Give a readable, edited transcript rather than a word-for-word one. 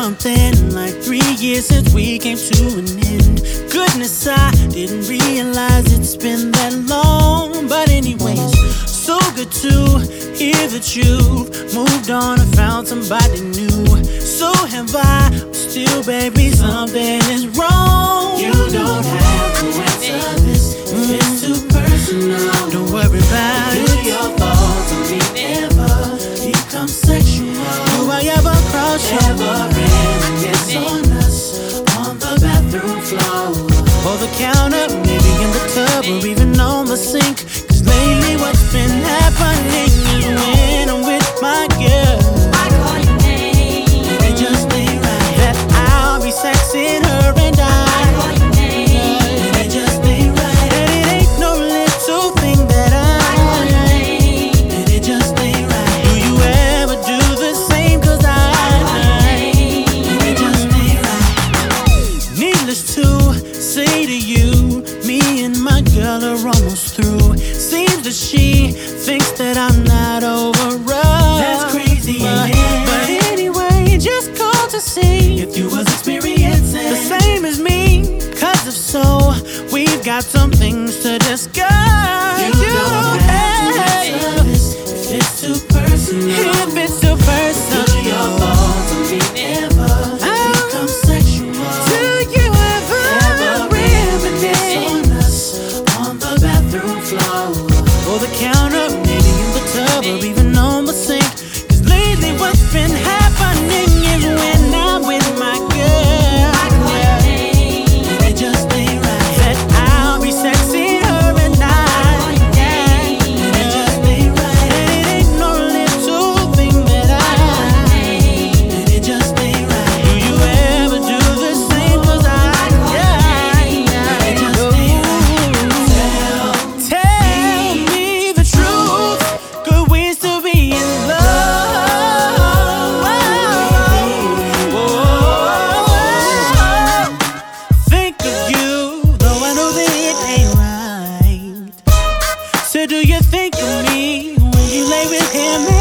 something like 3 years since we came to an end. Goodness, I didn't realize it's been that long. But anyways, so good to hear that you've moved on and found somebody new. So have I, but still, baby, something is wrong. You don't have to answer this if it's too personal. Don't worry about Do it. your thoughts on me ever become sexual? Do I ever cross you? Ever reminisce on us on the bathroom floor, Or the counter, maybe in the tub, or even on the sink? Cause lately what's been happening is when I'm with my girl, I call your name, and it just ain't right. that I'll be sexing her and I call your name, and it just ain't right. and it ain't no little thing that I call your name, and it just ain't right. Do you ever do the same? Cause I call your name, and it just ain't right. needless to say to you, me and my girl are almost through. Seems that she thinks that I'm not over us. That's crazy, but, yeah. but anyway, just called to see If you was experiencing the same as me. Cause if so, we've got some things to discuss. you don't have to answer this if it's too personal. If it's too personal, Do your thoughts on me ever become sexual? do you ever Reminisce on us on the bathroom floor, or the counter, maybe in the tub, or even on the sink? Cause lately what's been happening is when I'm with my girl, I call your name, and it just ain't right. that I'll be sexy her and I call your name, and it just ain't right. and it ain't no little thing that I call your name, and it just ain't right. do you ever do the same? Cause It just ain't right. tell me the truth, could we still be in love? Think of you, though I know that it ain't right. So do you think of me when you lay with him?